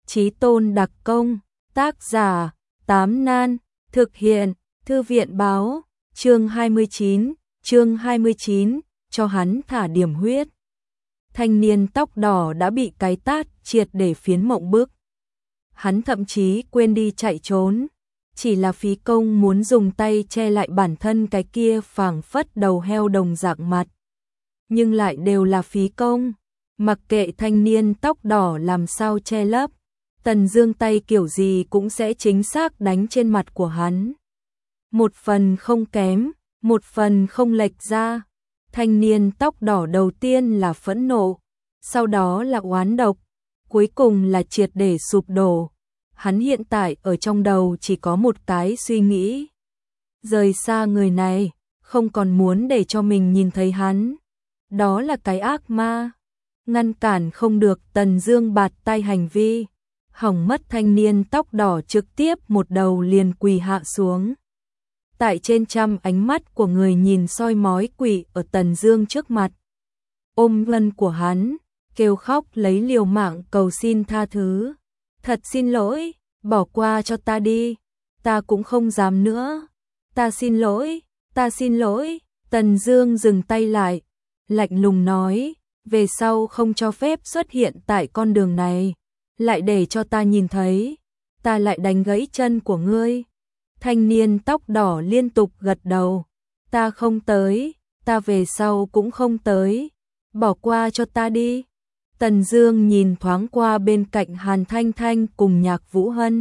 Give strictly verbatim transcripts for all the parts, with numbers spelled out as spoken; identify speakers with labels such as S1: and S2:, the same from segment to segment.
S1: Chí tôn đặc công, tác giả, Tám Nan, thực hiện, Thư viện báo, chương hai mươi chín, chương hai mươi chín, cho hắn thả điểm huyết. Thanh niên tóc đỏ đã bị cái tát triệt để phiến mộng bức. Hắn thậm chí quên đi chạy trốn, chỉ là phí công muốn dùng tay che lại bản thân cái kia phảng phất đầu heo đồng dạng mặt. Nhưng lại đều là phí công, mặc kệ thanh niên tóc đỏ làm sao che lấp, Tần Dương tay kiểu gì cũng sẽ chính xác đánh trên mặt của hắn. Một phần không kém, một phần không lệch ra. Thanh niên tóc đỏ đầu tiên là phẫn nộ, sau đó là oán độc, cuối cùng là triệt để sụp đổ. Hắn hiện tại ở trong đầu chỉ có một cái suy nghĩ: rời xa người này, không còn muốn để cho mình nhìn thấy hắn. Đó là cái ác ma, ngăn cản không được Tần Dương bạt tay hành vi, hỏng mất. Thanh niên tóc đỏ trực tiếp một đầu liền quỳ hạ xuống. Tại trên trăm ánh mắt của người nhìn soi mói quỷ ở Tần Dương trước mặt, ôm gân của hắn, kêu khóc lấy liều mạng cầu xin tha thứ. Thật xin lỗi, bỏ qua cho ta đi, ta cũng không dám nữa. Ta xin lỗi, ta xin lỗi. Tần Dương dừng tay lại, lạnh lùng nói, về sau không cho phép xuất hiện tại con đường này, lại để cho ta nhìn thấy, ta lại đánh gãy chân của ngươi. Thanh niên tóc đỏ liên tục gật đầu, ta không tới, ta về sau cũng không tới, bỏ qua cho ta đi. Tần Dương nhìn thoáng qua bên cạnh Hàn Thanh Thanh cùng Nhạc Vũ Hân,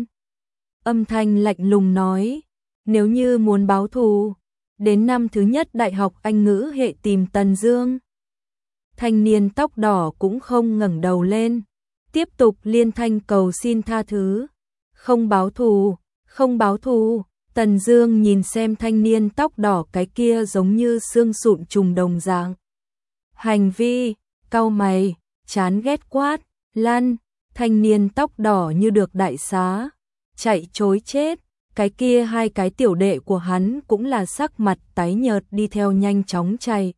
S1: âm thanh lạnh lùng nói, nếu như muốn báo thù, đến năm thứ nhất đại học Anh ngữ hệ tìm Tần Dương. Thanh niên tóc đỏ cũng không ngẩng đầu lên, tiếp tục liên thanh cầu xin tha thứ, không báo thù, không báo thù. Tần Dương nhìn xem thanh niên tóc đỏ cái kia giống như xương sụn trùng đồng dạng hành vi, cau mày, chán ghét quát, lăn. Thanh niên tóc đỏ như được đại xá, chạy trối chết. Cái kia hai cái tiểu đệ của hắn cũng là sắc mặt tái nhợt đi theo nhanh chóng chạy.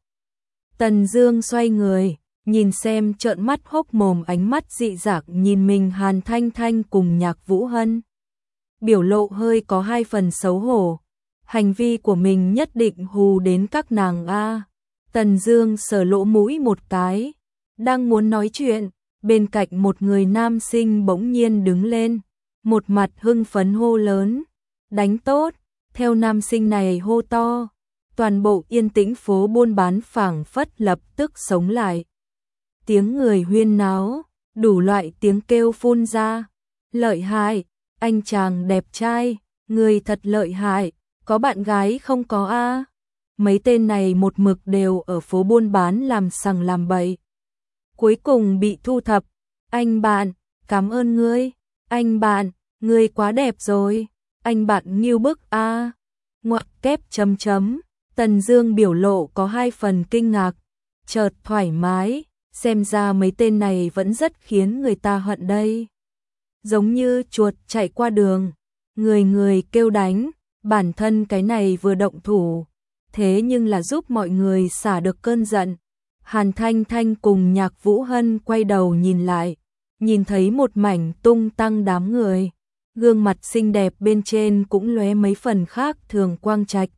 S1: Tần Dương xoay người, nhìn xem trợn mắt hốc mồm ánh mắt dị dạng nhìn mình Hàn Thanh Thanh cùng Nhạc Vũ Hân. Biểu lộ hơi có hai phần xấu hổ, hành vi của mình nhất định hù đến các nàng a. Tần Dương sờ lỗ mũi một cái, đang muốn nói chuyện, bên cạnh một người nam sinh bỗng nhiên đứng lên, một mặt hưng phấn hô lớn, đánh tốt. Theo nam sinh này hô to, toàn bộ yên tĩnh phố buôn bán phảng phất lập tức sống lại. Tiếng người huyên náo, đủ loại tiếng kêu phun ra, lợi hại, anh chàng đẹp trai, người thật lợi hại, có bạn gái không có a? Mấy tên này một mực đều ở phố buôn bán làm sằng làm bậy, cuối cùng bị thu thập. Anh bạn, cảm ơn ngươi, anh bạn, ngươi quá đẹp rồi, anh bạn nghiêu bức a. Ngoặc kép chấm chấm. Tần Dương biểu lộ có hai phần kinh ngạc, chợt thoải mái, xem ra mấy tên này vẫn rất khiến người ta hận đây. Giống như chuột chạy qua đường, người người kêu đánh, bản thân cái này vừa động thủ, thế nhưng là giúp mọi người xả được cơn giận. Hàn Thanh Thanh cùng Nhạc Vũ Hân quay đầu nhìn lại, nhìn thấy một mảnh tung tăng đám người, gương mặt xinh đẹp bên trên cũng lóe mấy phần khác thường quang trạch.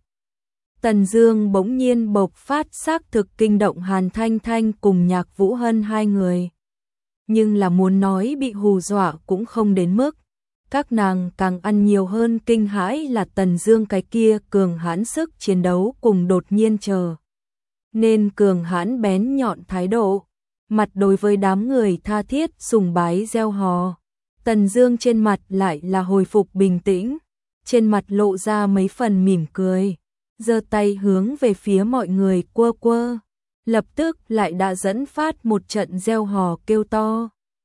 S1: Tần Dương bỗng nhiên bộc phát xác thực kinh động Hàn Thanh Thanh cùng Nhạc Vũ Hân hai người. Nhưng là muốn nói bị hù dọa cũng không đến mức, các nàng càng ăn nhiều hơn kinh hãi là Tần Dương cái kia cường hãn sức chiến đấu cùng đột nhiên chờ nên cường hãn bén nhọn thái độ, mặt đối với đám người tha thiết sùng bái gieo hò. Tần Dương trên mặt lại là hồi phục bình tĩnh, trên mặt lộ ra mấy phần mỉm cười, giơ tay hướng về phía mọi người quơ quơ, lập tức lại đã dẫn phát một trận gieo hò kêu to.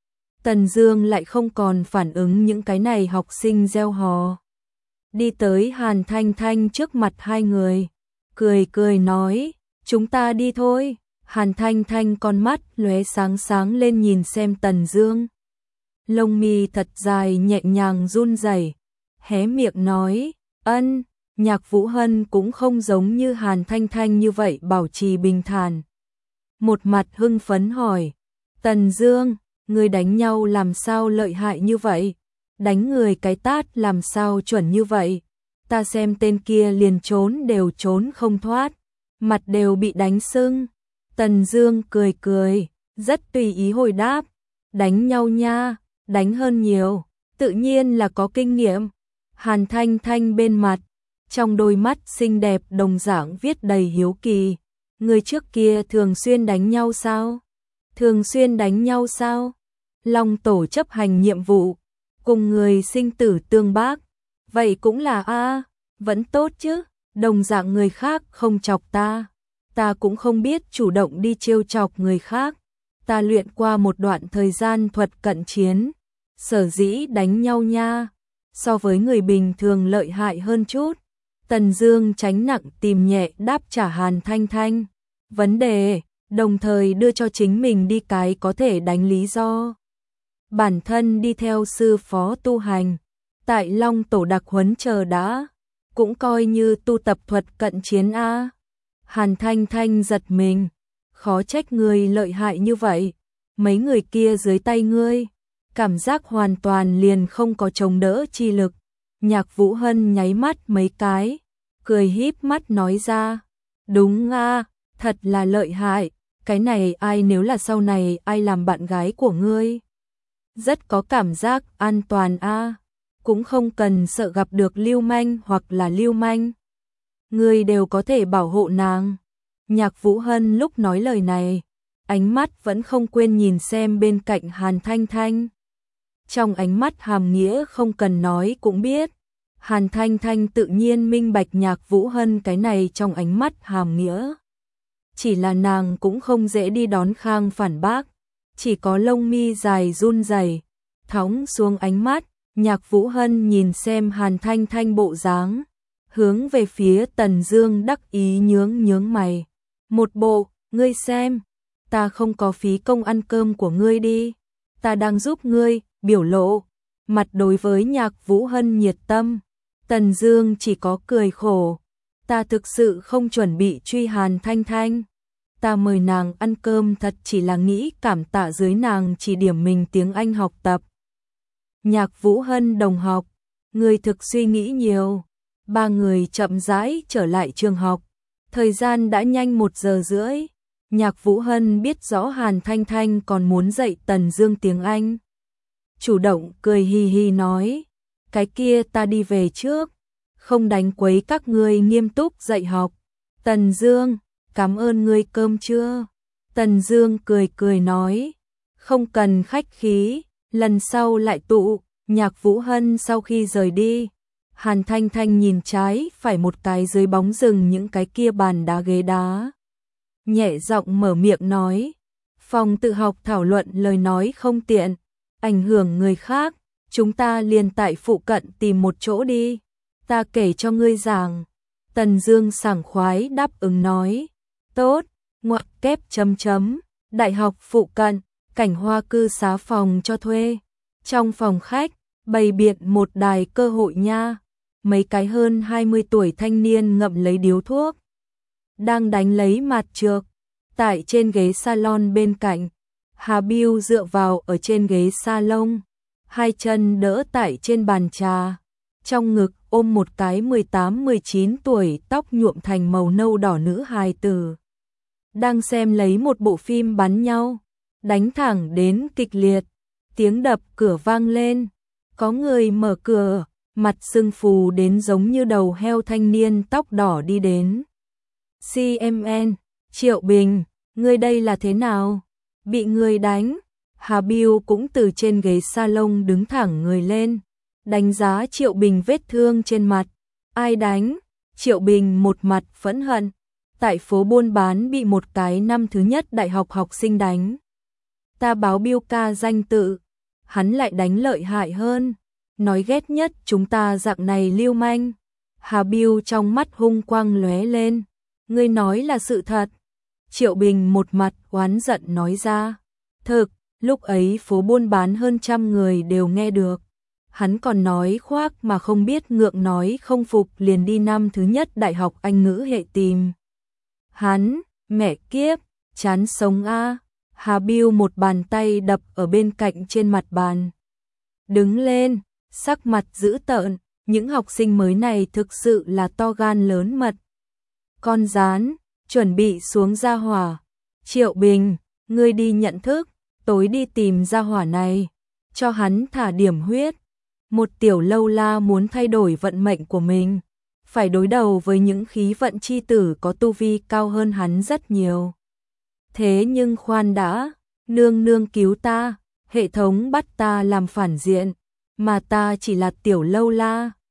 S1: Tần Dương lại không còn phản ứng những cái này học sinh gieo hò, đi tới Hàn Thanh Thanh trước mặt hai người, cười cười nói, chúng ta đi thôi. Hàn Thanh Thanh con mắt lóe sáng sáng lên nhìn xem Tần Dương, lông mi thật dài nhẹ nhàng run rẩy, hé miệng nói, ân. Nhạc Vũ Hân cũng không giống như Hàn Thanh Thanh như vậy bảo trì bình thản, một mặt hưng phấn hỏi, Tần Dương, Người đánh nhau làm sao lợi hại như vậy? Đánh người cái tát làm sao chuẩn như vậy? Ta xem tên kia liền trốn đều trốn không thoát, mặt đều bị đánh sưng. Tần Dương cười cười, rất tùy ý hồi đáp, đánh nhau nha, đánh hơn nhiều, tự nhiên là có kinh nghiệm. Hàn Thanh Thanh bên mặt, trong đôi mắt xinh đẹp đồng dạng viết đầy hiếu kỳ. Người trước kia thường xuyên đánh nhau sao? Thường xuyên đánh nhau sao? Long tổ chấp hành nhiệm vụ, cùng người sinh tử tương bác. Vậy cũng là a, vẫn tốt chứ, đồng dạng người khác không chọc ta. Ta cũng không biết chủ động đi trêu chọc người khác. Ta luyện qua một đoạn thời gian thuật cận chiến, sở dĩ đánh nhau nha, so với người bình thường lợi hại hơn chút. Tần Dương tránh nặng tìm nhẹ đáp trả Hàn Thanh Thanh vấn đề, đồng thời đưa cho chính mình đi cái có thể đánh lý do. Bản thân đi theo sư phó tu hành, tại Long tổ đặc huấn chờ đã, cũng coi như tu tập thuật cận chiến a. Hàn Thanh Thanh giật mình, khó trách người lợi hại như vậy, mấy người kia dưới tay ngươi, cảm giác hoàn toàn liền không có chống đỡ chi lực. Nhạc Vũ Hân nháy mắt mấy cái, cười híp mắt nói ra, đúng a, thật là lợi hại, cái này ai nếu là sau này ai làm bạn gái của ngươi? Rất có cảm giác an toàn a, cũng không cần sợ gặp được lưu manh hoặc là lưu manh. Ngươi đều có thể bảo hộ nàng. Nhạc Vũ Hân lúc nói lời này, ánh mắt vẫn không quên nhìn xem bên cạnh Hàn Thanh Thanh. Trong ánh mắt hàm nghĩa không cần nói cũng biết. Hàn Thanh Thanh tự nhiên minh bạch Nhạc Vũ Hân cái này trong ánh mắt hàm nghĩa. Chỉ là nàng cũng không dễ đi đón khang phản bác, chỉ có lông mi dài run rẩy, thõng xuống ánh mắt. Nhạc Vũ Hân nhìn xem Hàn Thanh Thanh bộ dáng, hướng về phía Tần Dương đắc ý nhướng nhướng mày. Một bộ, ngươi xem, ta không có phí công ăn cơm của ngươi đi, ta đang giúp ngươi, biểu lộ. Mặt đối với Nhạc Vũ Hân nhiệt tâm, Tần Dương chỉ có cười khổ. Ta thực sự không chuẩn bị truy Hàn Thanh Thanh. Ta mời nàng ăn cơm thật chỉ là nghĩ cảm tạ dưới nàng chỉ điểm mình tiếng Anh học tập. Nhạc Vũ Hân đồng học, người thực suy nghĩ nhiều. Ba người chậm rãi trở lại trường học. Thời gian đã nhanh một giờ rưỡi. Nhạc Vũ Hân biết rõ Hàn Thanh Thanh còn muốn dạy Tần Dương tiếng Anh. Chủ động cười hi hi nói, cái kia ta đi về trước, không đánh quấy các ngươi nghiêm túc dạy học. Tần Dương, cảm ơn ngươi cơm trưa. Tần Dương cười cười nói, không cần khách khí, lần sau lại tụ. Nhạc Vũ Hân sau khi rời đi, Hàn Thanh Thanh nhìn trái phải một cái dưới bóng rừng những cái kia bàn đá ghế đá. Nhẹ giọng mở miệng nói, phòng tự học thảo luận lời nói không tiện, ảnh hưởng người khác, chúng ta liền tại phụ cận tìm một chỗ đi, ta kể cho ngươi giảng. Tần Dương sảng khoái đáp ứng nói, tốt, ngoặc kép chấm chấm, đại học phụ cận, cảnh hoa cư xá phòng cho thuê. Trong phòng khách, bày biện một đài cơ hội nha, mấy cái hơn hai mươi tuổi thanh niên ngậm lấy điếu thuốc, đang đánh lấy mạt trược. Tại trên ghế salon bên cạnh, Hà Biêu dựa vào ở trên ghế salon, hai chân đỡ tại trên bàn trà, trong ngực ôm một cái mười tám mười chín tuổi tóc nhuộm thành màu nâu đỏ nữ hài tử. Đang xem lấy một bộ phim bắn nhau, đánh thẳng đến kịch liệt, tiếng đập cửa vang lên, có người mở cửa, mặt sưng phù đến giống như đầu heo thanh niên tóc đỏ đi đến. xê em en, Triệu Bình, ngươi đây là thế nào? Bị người đánh. Hà Biêu cũng từ trên ghế salon đứng thẳng người lên, đánh giá Triệu Bình vết thương trên mặt. Ai đánh? Triệu Bình một mặt phẫn hận, tại phố buôn bán bị một cái năm thứ nhất đại học học sinh đánh. Ta báo Biêu ca danh tự, hắn lại đánh lợi hại hơn, nói ghét nhất chúng ta dạng này lưu manh. Hà Biêu trong mắt hung quang lóe lên, ngươi nói là sự thật. Triệu Bình một mặt oán giận nói ra, thực, lúc ấy phố buôn bán hơn trăm người đều nghe được. Hắn còn nói khoác mà không biết ngượng, nói không phục liền đi năm thứ nhất đại học Anh ngữ hệ tìm hắn. Mẹ kiếp, chán sống a. Hà Bưu một bàn tay đập ở bên cạnh trên mặt bàn. Đứng lên, sắc mặt dữ tợn, những học sinh mới này thực sự là to gan lớn mật. Con rán, chuẩn bị xuống gia hỏa. Triệu Bình, ngươi đi nhận thức, tối đi tìm gia hỏa này, cho hắn thả điểm huyết. Một tiểu lâu la muốn thay đổi vận mệnh của mình, phải đối đầu với những khí vận chi tử có tu vi cao hơn hắn rất nhiều. Thế nhưng khoan đã, nương nương cứu ta, hệ thống bắt ta làm phản diện, mà ta chỉ là tiểu lâu la,